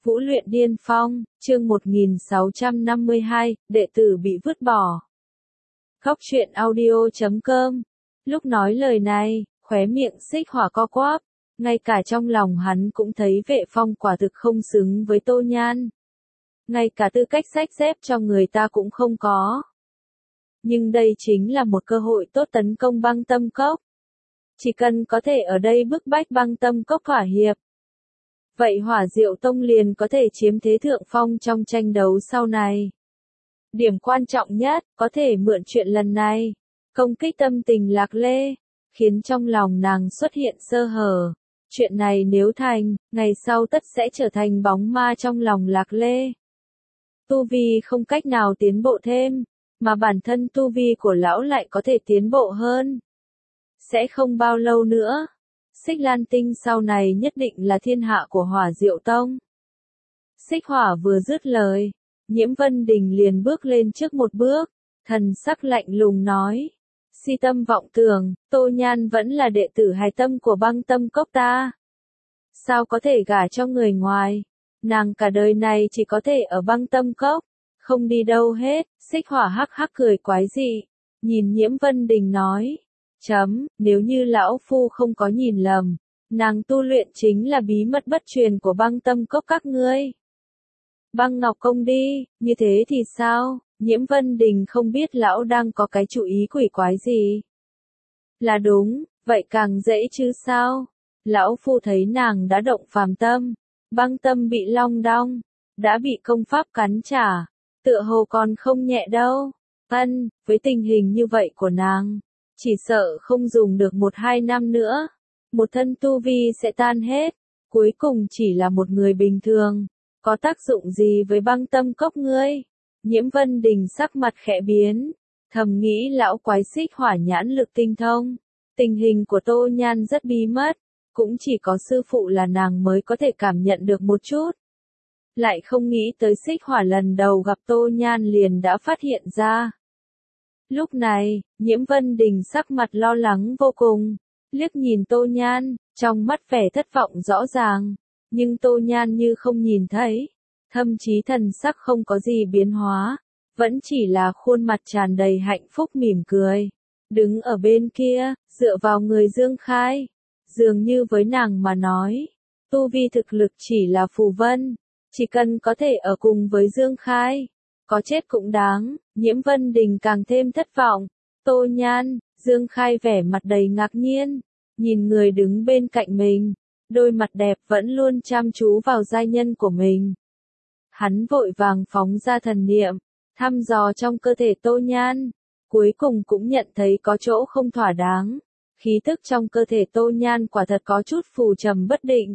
Vũ luyện điên phong, chương 1652, đệ tử bị vứt bỏ. Góc truyện audio.com. Lúc nói lời này, khóe miệng Xích Hỏa co quắp, ngay cả trong lòng hắn cũng thấy Vệ Phong quả thực không xứng với Tô Nhan. Ngay cả tư cách xách xếp cho người ta cũng không có. Nhưng đây chính là một cơ hội tốt tấn công Băng Tâm Cốc. Chỉ cần có thể ở đây bức bách Băng Tâm Cốc thỏa hiệp, vậy Hỏa Diệu Tông liền có thể chiếm thế thượng phong trong tranh đấu sau này. Điểm quan trọng nhất, có thể mượn chuyện lần này, công kích tâm tình Lạc Lê, khiến trong lòng nàng xuất hiện sơ hở. Chuyện này nếu thành, ngày sau tất sẽ trở thành bóng ma trong lòng Lạc Lê. Tu vi không cách nào tiến bộ thêm, mà bản thân tu vi của lão lại có thể tiến bộ hơn. Sẽ không bao lâu nữa, Xích Lan Tinh sau này nhất định là thiên hạ của Hỏa Diệu Tông. Xích Hỏa vừa dứt lời, Nhiễm Vân Đình liền bước lên trước một bước, thần sắc lạnh lùng nói: Si tâm vọng tưởng, Tô Nhan vẫn là đệ tử hài tâm của Băng Tâm Cốc ta. Sao có thể gả cho người ngoài? Nàng cả đời này chỉ có thể ở Băng Tâm Cốc, không đi đâu hết. Xích Hỏa hắc hắc cười quái dị, nhìn Nhiễm Vân Đình nói: Nếu như lão phu không có nhìn lầm, nàng tu luyện chính là bí mật bất truyền của Băng Tâm Cốc các ngươi. Băng Ngọc Công đi, như thế thì sao? Nhiễm Vân Đình không biết lão đang có cái chủ ý quỷ quái gì. Là đúng, vậy càng dễ chứ sao? Lão phu thấy nàng đã động phàm tâm, băng tâm bị long đong, đã bị công pháp cắn trả, tựa hồ còn không nhẹ đâu. Với tình hình như vậy của nàng, chỉ sợ không dùng được 1-2 năm nữa, một thân tu vi sẽ tan hết, cuối cùng chỉ là một người bình thường, có tác dụng gì với Băng Tâm Cốc ngươi? Nhiễm Vân Đình sắc mặt khẽ biến, thầm nghĩ lão quái Xích Hỏa nhãn lực tinh thông, tình hình của Tô Nhan rất bí mật, cũng chỉ có sư phụ là nàng mới có thể cảm nhận được một chút. Lại không nghĩ tới Xích Hỏa lần đầu gặp Tô Nhan liền đã phát hiện ra. Lúc này, Nhiễm Vân Đình sắc mặt lo lắng vô cùng, liếc nhìn Tô Nhan, trong mắt vẻ thất vọng rõ ràng, nhưng Tô Nhan như không nhìn thấy, thậm chí thần sắc không có gì biến hóa, vẫn chỉ là khuôn mặt tràn đầy hạnh phúc mỉm cười, đứng ở bên kia, dựa vào người Dương Khai, dường như với nàng mà nói, tu vi thực lực chỉ là phù vân, chỉ cần có thể ở cùng với Dương Khai, có chết cũng đáng. Nhiễm Vân Đình càng thêm thất vọng. Tô Nhan, Dương Khai vẻ mặt đầy ngạc nhiên, nhìn người đứng bên cạnh mình, đôi mặt đẹp vẫn luôn chăm chú vào giai nhân của mình. Hắn vội vàng phóng ra thần niệm, thăm dò trong cơ thể Tô Nhan, cuối cùng cũng nhận thấy có chỗ không thỏa đáng, khí tức trong cơ thể Tô Nhan quả thật có chút phù trầm bất định.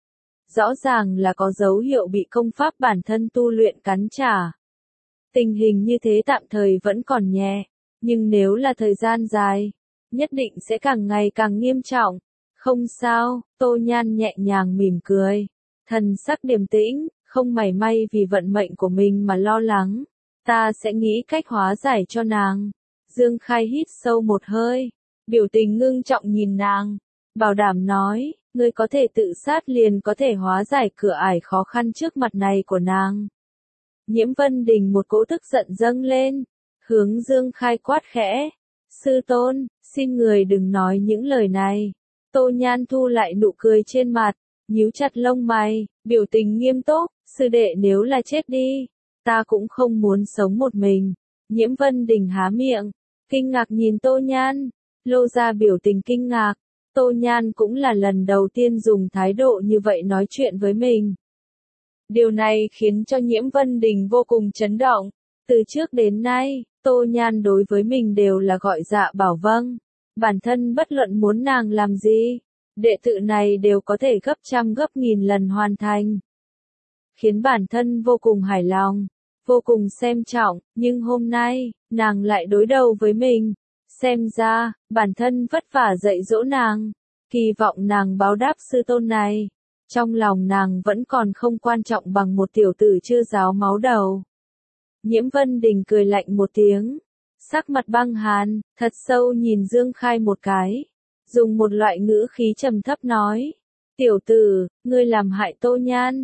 Rõ ràng là có dấu hiệu bị công pháp bản thân tu luyện cắn trả. Tình hình như thế tạm thời vẫn còn nhẹ, nhưng nếu là thời gian dài, nhất định sẽ càng ngày càng nghiêm trọng. Không sao, Tô Nhan nhẹ nhàng mỉm cười, thần sắc điềm tĩnh, không mảy may vì vận mệnh của mình mà lo lắng. Ta sẽ nghĩ cách hóa giải cho nàng. Dương Khai hít sâu một hơi, biểu tình ngưng trọng nhìn nàng, bảo đảm nói, ngươi có thể tự sát liền có thể hóa giải cửa ải khó khăn trước mặt này của nàng. Nhiễm Vân Đình một cỗ tức giận dâng lên, hướng Dương Khai quát khẽ: Sư tôn, xin người đừng nói những lời này. Tô Nhan thu lại nụ cười trên mặt, nhíu chặt lông mày, biểu tình nghiêm túc: Sư đệ nếu là chết đi, ta cũng không muốn sống một mình. Nhiễm Vân Đình há miệng, kinh ngạc nhìn Tô Nhan, lộ ra biểu tình kinh ngạc. Tô Nhan cũng là lần đầu tiên dùng thái độ như vậy nói chuyện với mình. Điều này khiến cho Nhiễm Vân Đình vô cùng chấn động. Từ trước đến nay, Tô Nhan đối với mình đều là gọi dạ bảo vâng. Bản thân bất luận muốn nàng làm gì, đệ tử này đều có thể gấp trăm gấp nghìn lần hoàn thành. Khiến bản thân vô cùng hài lòng, vô cùng xem trọng, nhưng hôm nay, nàng lại đối đầu với mình. Xem ra, bản thân vất vả dạy dỗ nàng, kỳ vọng nàng báo đáp sư tôn này. Trong lòng nàng vẫn còn không quan trọng bằng một tiểu tử chưa ráo máu đầu. Nhiễm Vân Đình cười lạnh một tiếng, sắc mặt băng hàn, thật sâu nhìn Dương Khai một cái, dùng một loại ngữ khí trầm thấp nói: Tiểu tử, ngươi làm hại Tô Nhan,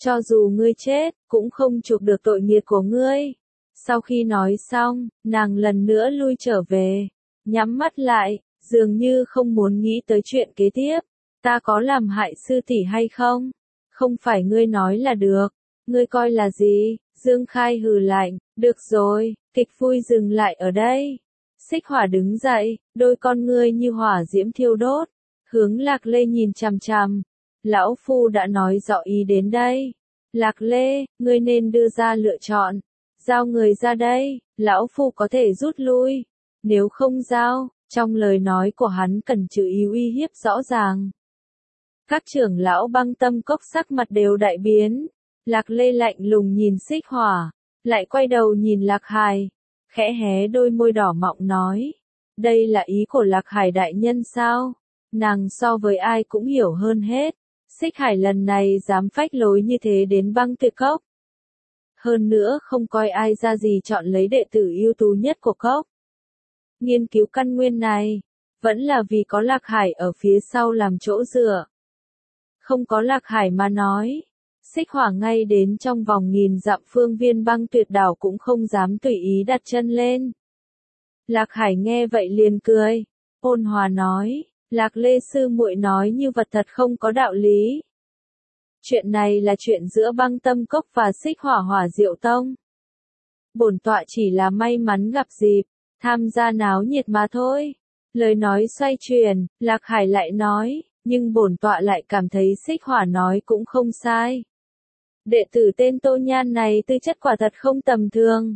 cho dù ngươi chết, cũng không chuộc được tội nghiệp của ngươi. Sau khi nói xong, nàng lần nữa lui trở về, nhắm mắt lại, dường như không muốn nghĩ tới chuyện kế tiếp. Ta có làm hại sư tỷ hay không? Không phải ngươi nói là được. Ngươi coi là gì? Dương Khai hừ lạnh, được rồi, kịch vui dừng lại ở đây. Xích Hỏa đứng dậy, đôi con ngươi như hỏa diễm thiêu đốt, hướng Lạc Lê nhìn chằm chằm. Lão Phu đã nói rõ ý đến đây. Lạc Lê, ngươi nên đưa ra lựa chọn. Giao người ra đây, Lão Phu có thể rút lui. Nếu không giao, trong lời nói của hắn cần chữ ý uy hiếp rõ ràng. Các trưởng lão Băng Tâm Cốc sắc mặt đều đại biến. Lạc Lê lạnh lùng nhìn Xích Hỏa, lại quay đầu nhìn Lạc Hải, khẽ hé đôi môi đỏ mọng nói. Đây là ý của Lạc Hải đại nhân sao? Nàng so với ai cũng hiểu hơn hết. Xích Hải lần này dám phách lối như thế đến Băng Tuyệt Cốc. Hơn nữa không coi ai ra gì chọn lấy đệ tử ưu tú nhất của cốc. Nghiên cứu căn nguyên này, vẫn là vì có Lạc Hải ở phía sau làm chỗ dựa. Không có Lạc Hải mà nói, Xích Hỏa ngay đến trong vòng nghìn dặm phương viên Băng Tuyệt đảo cũng không dám tùy ý đặt chân lên. Lạc Hải nghe vậy liền cười, ôn hòa nói, Lạc Lê sư muội nói như vật thật không có đạo lý. Chuyện này là chuyện giữa Băng Tâm Cốc và Xích Hỏa Hỏa Diệu Tông. Bổn tọa chỉ là may mắn gặp dịp, tham gia náo nhiệt mà thôi. Lời nói xoay chuyển, Lạc Hải lại nói, nhưng bổn tọa lại cảm thấy Xích Hỏa nói cũng không sai. Đệ tử tên Tô Nhan này tư chất quả thật không tầm thường.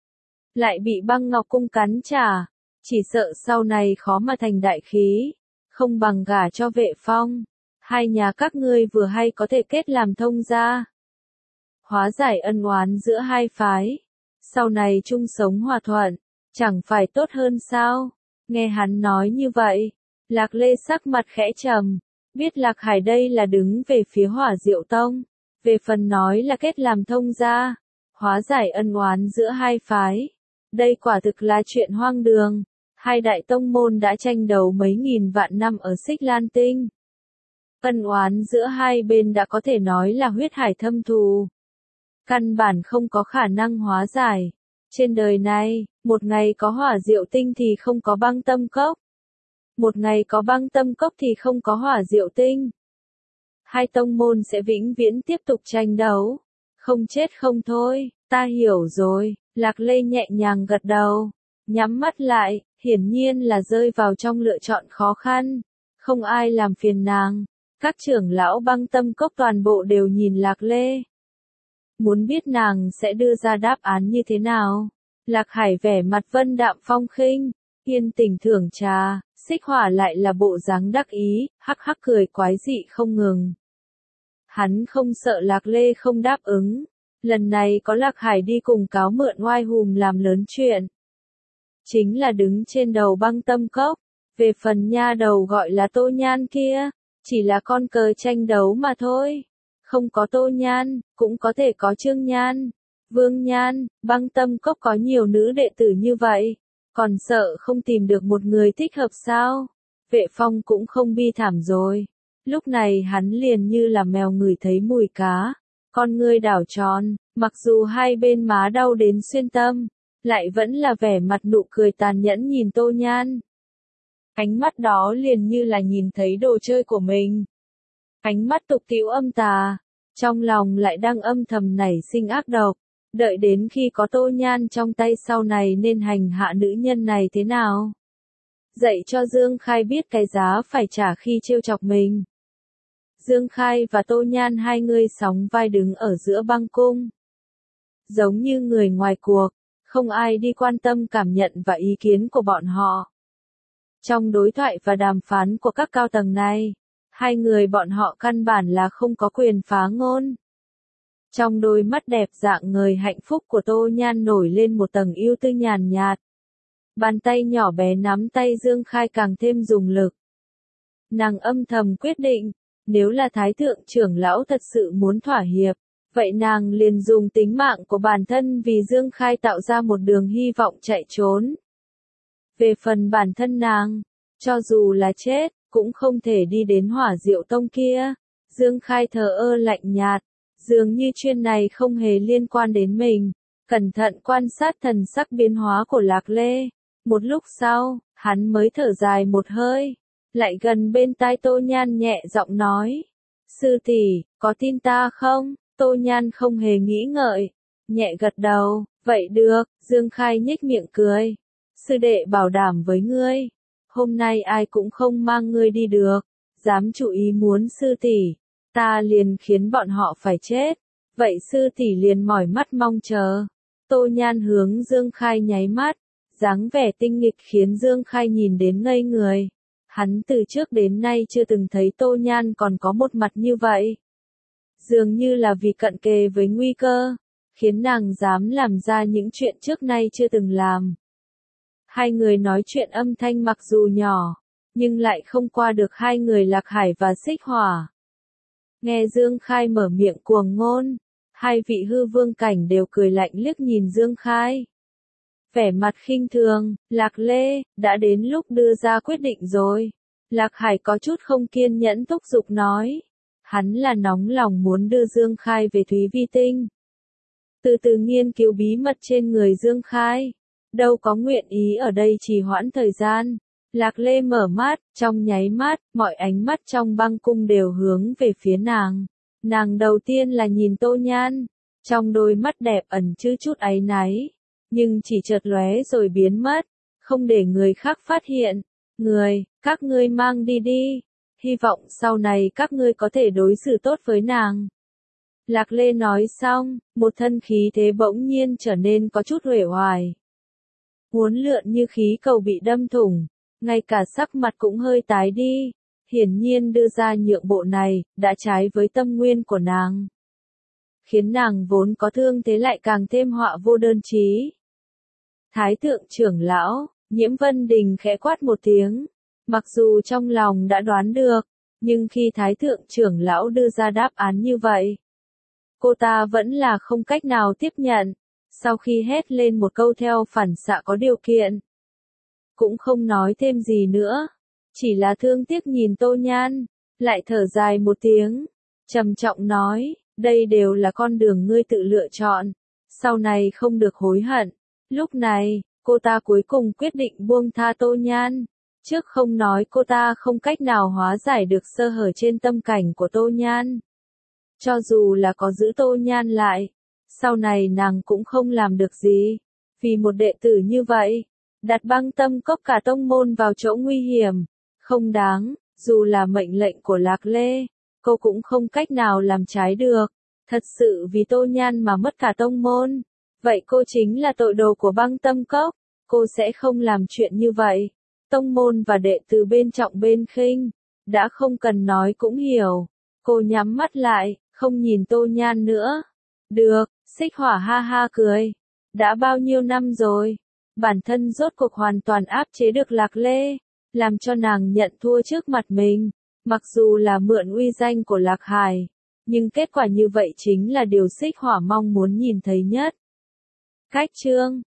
Lại bị Băng Ngọc Cung cắn trả, chỉ sợ sau này khó mà thành đại khí, không bằng gả cho Vệ Phong. Hai nhà các ngươi vừa hay có thể kết làm thông gia. Hóa giải ân oán giữa hai phái. Sau này chung sống hòa thuận, chẳng phải tốt hơn sao? Nghe hắn nói như vậy, Lạc Lê sắc mặt khẽ trầm, biết Lạc Hải đây là đứng về phía Hỏa Diệu Tông. Về phần nói là kết làm thông gia, hóa giải ân oán giữa hai phái. Đây quả thực là chuyện hoang đường. Hai đại tông môn đã tranh đấu mấy nghìn vạn năm ở Xích Lan Tinh. Ân oán giữa hai bên đã có thể nói là huyết hải thâm thù. Căn bản không có khả năng hóa giải. Trên đời này, một ngày có Hỏa Diệu Tinh thì không có Băng Tâm Cốc. Một ngày có Băng Tâm Cốc thì không có Hỏa Diệu Tinh. Hai tông môn sẽ vĩnh viễn tiếp tục tranh đấu. Không chết không thôi, ta hiểu rồi. Lạc Lê nhẹ nhàng gật đầu, nhắm mắt lại, hiển nhiên là rơi vào trong lựa chọn khó khăn. Không ai làm phiền nàng. Các trưởng lão Băng Tâm Cốc toàn bộ đều nhìn Lạc Lê. Muốn biết nàng sẽ đưa ra đáp án như thế nào. Lạc Hải vẻ mặt vân đạm phong khinh, yên tình thưởng trà, Xích Hỏa lại là bộ dáng đắc ý, hắc hắc cười quái dị không ngừng. Hắn không sợ Lạc Lê không đáp ứng. Lần này có Lạc Hải đi cùng cáo mượn oai hùm làm lớn chuyện. Chính là đứng trên đầu Băng Tâm Cốc. Về phần nha đầu gọi là Tô Nhan kia, chỉ là con cờ tranh đấu mà thôi. Không có Tô Nhan, cũng có thể có Trương Nhan, Vương Nhan. Băng Tâm Cốc có nhiều nữ đệ tử như vậy, còn sợ không tìm được một người thích hợp sao? Vệ Phong cũng không bi thảm rồi. Lúc này hắn liền như là mèo ngửi thấy mùi cá, con ngươi đảo tròn, mặc dù hai bên má đau đến xuyên tâm, lại vẫn là vẻ mặt nụ cười tàn nhẫn nhìn Tô Nhan. Ánh mắt đó liền như là nhìn thấy đồ chơi của mình. Ánh mắt tục tĩu âm tà, trong lòng lại đang âm thầm nảy sinh ác độc, đợi đến khi có Tô Nhan trong tay sau này nên hành hạ nữ nhân này thế nào. Dạy cho Dương Khai biết cái giá phải trả khi trêu chọc mình. Dương Khai và Tô Nhan hai người sóng vai đứng ở giữa băng cung. Giống như người ngoài cuộc, không ai đi quan tâm cảm nhận và ý kiến của bọn họ. Trong đối thoại và đàm phán của các cao tầng này, hai người bọn họ căn bản là không có quyền phá ngôn. Trong đôi mắt đẹp dạng người hạnh phúc của Tô Nhan nổi lên một tầng yêu tư nhàn nhạt. Bàn tay nhỏ bé nắm tay Dương Khai càng thêm dùng lực. Nàng âm thầm quyết định, nếu là Thái thượng trưởng lão thật sự muốn thỏa hiệp, vậy nàng liền dùng tính mạng của bản thân vì Dương Khai tạo ra một đường hy vọng chạy trốn. Về phần bản thân nàng, cho dù là chết, cũng không thể đi đến Hỏa Diệu Tông kia. Dương Khai thờ ơ lạnh nhạt, Dường như chuyện này không hề liên quan đến mình. Cẩn thận quan sát thần sắc biến hóa của Lạc Lê. Một lúc sau, hắn mới thở dài một hơi. Lại gần bên tai Tô Nhan nhẹ giọng nói. Sư tỷ, có tin ta không? Tô Nhan không hề nghĩ ngợi. Nhẹ gật đầu, vậy được, Dương Khai nhếch miệng cười. Sư đệ bảo đảm với ngươi. Hôm nay ai cũng không mang ngươi đi được. Dám chủ ý muốn sư tỷ, ta liền khiến bọn họ phải chết. Vậy sư tỷ liền mỏi mắt mong chờ. Tô Nhan hướng Dương Khai nháy mắt. Dáng vẻ tinh nghịch khiến Dương Khai nhìn đến ngây người. Hắn từ trước đến nay chưa từng thấy Tô Nhan còn có một mặt như vậy. Dường như là vì cận kề với nguy cơ, khiến nàng dám làm ra những chuyện trước nay chưa từng làm. Hai người nói chuyện âm thanh mặc dù nhỏ, nhưng lại không qua được hai người Lạc Hải và Xích Hỏa. Nghe Dương Khai mở miệng cuồng ngôn, hai vị hư vương cảnh đều cười lạnh liếc nhìn Dương Khai. Vẻ mặt khinh thường, Lạc Lê, đã đến lúc đưa ra quyết định rồi. Lạc Hải có chút không kiên nhẫn thúc giục nói. Hắn là nóng lòng muốn đưa Dương Khai về Thúy Vi Tinh. Từ từ nghiên cứu bí mật trên người Dương Khai. Đâu có nguyện ý ở đây trì hoãn thời gian. Lạc Lê mở mắt, trong nháy mắt, mọi ánh mắt trong băng cung đều hướng về phía nàng. Nàng đầu tiên là nhìn Tô Nhan. Trong đôi mắt đẹp ẩn chứa chút áy náy. Nhưng chỉ chợt lóe rồi biến mất, không để người khác phát hiện. Các ngươi mang đi đi. Hy vọng sau này các ngươi có thể đối xử tốt với nàng. Lạc Lê nói xong, một thân khí thế bỗng nhiên trở nên có chút uể oải. Uốn lượn như khí cầu bị đâm thủng, ngay cả sắc mặt cũng hơi tái đi. Hiển nhiên đưa ra nhượng bộ này, đã trái với tâm nguyên của nàng. Khiến nàng vốn có thương thế lại càng thêm họa vô đơn chí. Thái thượng trưởng lão, Nhiễm Vân Đình khẽ quát một tiếng. Mặc dù trong lòng đã đoán được, nhưng khi Thái thượng trưởng lão đưa ra đáp án như vậy, cô ta vẫn là không cách nào tiếp nhận. Sau khi hét lên một câu theo phản xạ có điều kiện, cũng không nói thêm gì nữa, chỉ là thương tiếc nhìn Tô Nhan, lại thở dài một tiếng, trầm trọng nói, đây đều là con đường ngươi tự lựa chọn, sau này không được hối hận. Lúc này, cô ta cuối cùng quyết định buông tha Tô Nhan. Trước không nói cô ta không cách nào hóa giải được sơ hở trên tâm cảnh của Tô Nhan. Cho dù là có giữ Tô Nhan lại, sau này nàng cũng không làm được gì. Vì một đệ tử như vậy, đặt Băng Tâm Cốc cả tông môn vào chỗ nguy hiểm, không đáng, dù là mệnh lệnh của Lạc Lê, cô cũng không cách nào làm trái được. Thật sự vì Tô Nhan mà mất cả tông môn, vậy cô chính là tội đồ của Băng Tâm Cốc, cô sẽ không làm chuyện như vậy. Tông môn và đệ tử bên trọng bên khinh, đã không cần nói cũng hiểu. Cô nhắm mắt lại, không nhìn Tô Nhan nữa. Được, Xích Hỏa ha ha cười. Đã bao nhiêu năm rồi, bản thân rốt cuộc hoàn toàn áp chế được Lạc Lê, làm cho nàng nhận thua trước mặt mình. Mặc dù là mượn uy danh của Lạc Hải, nhưng kết quả như vậy chính là điều Xích Hỏa mong muốn nhìn thấy nhất. Cách chương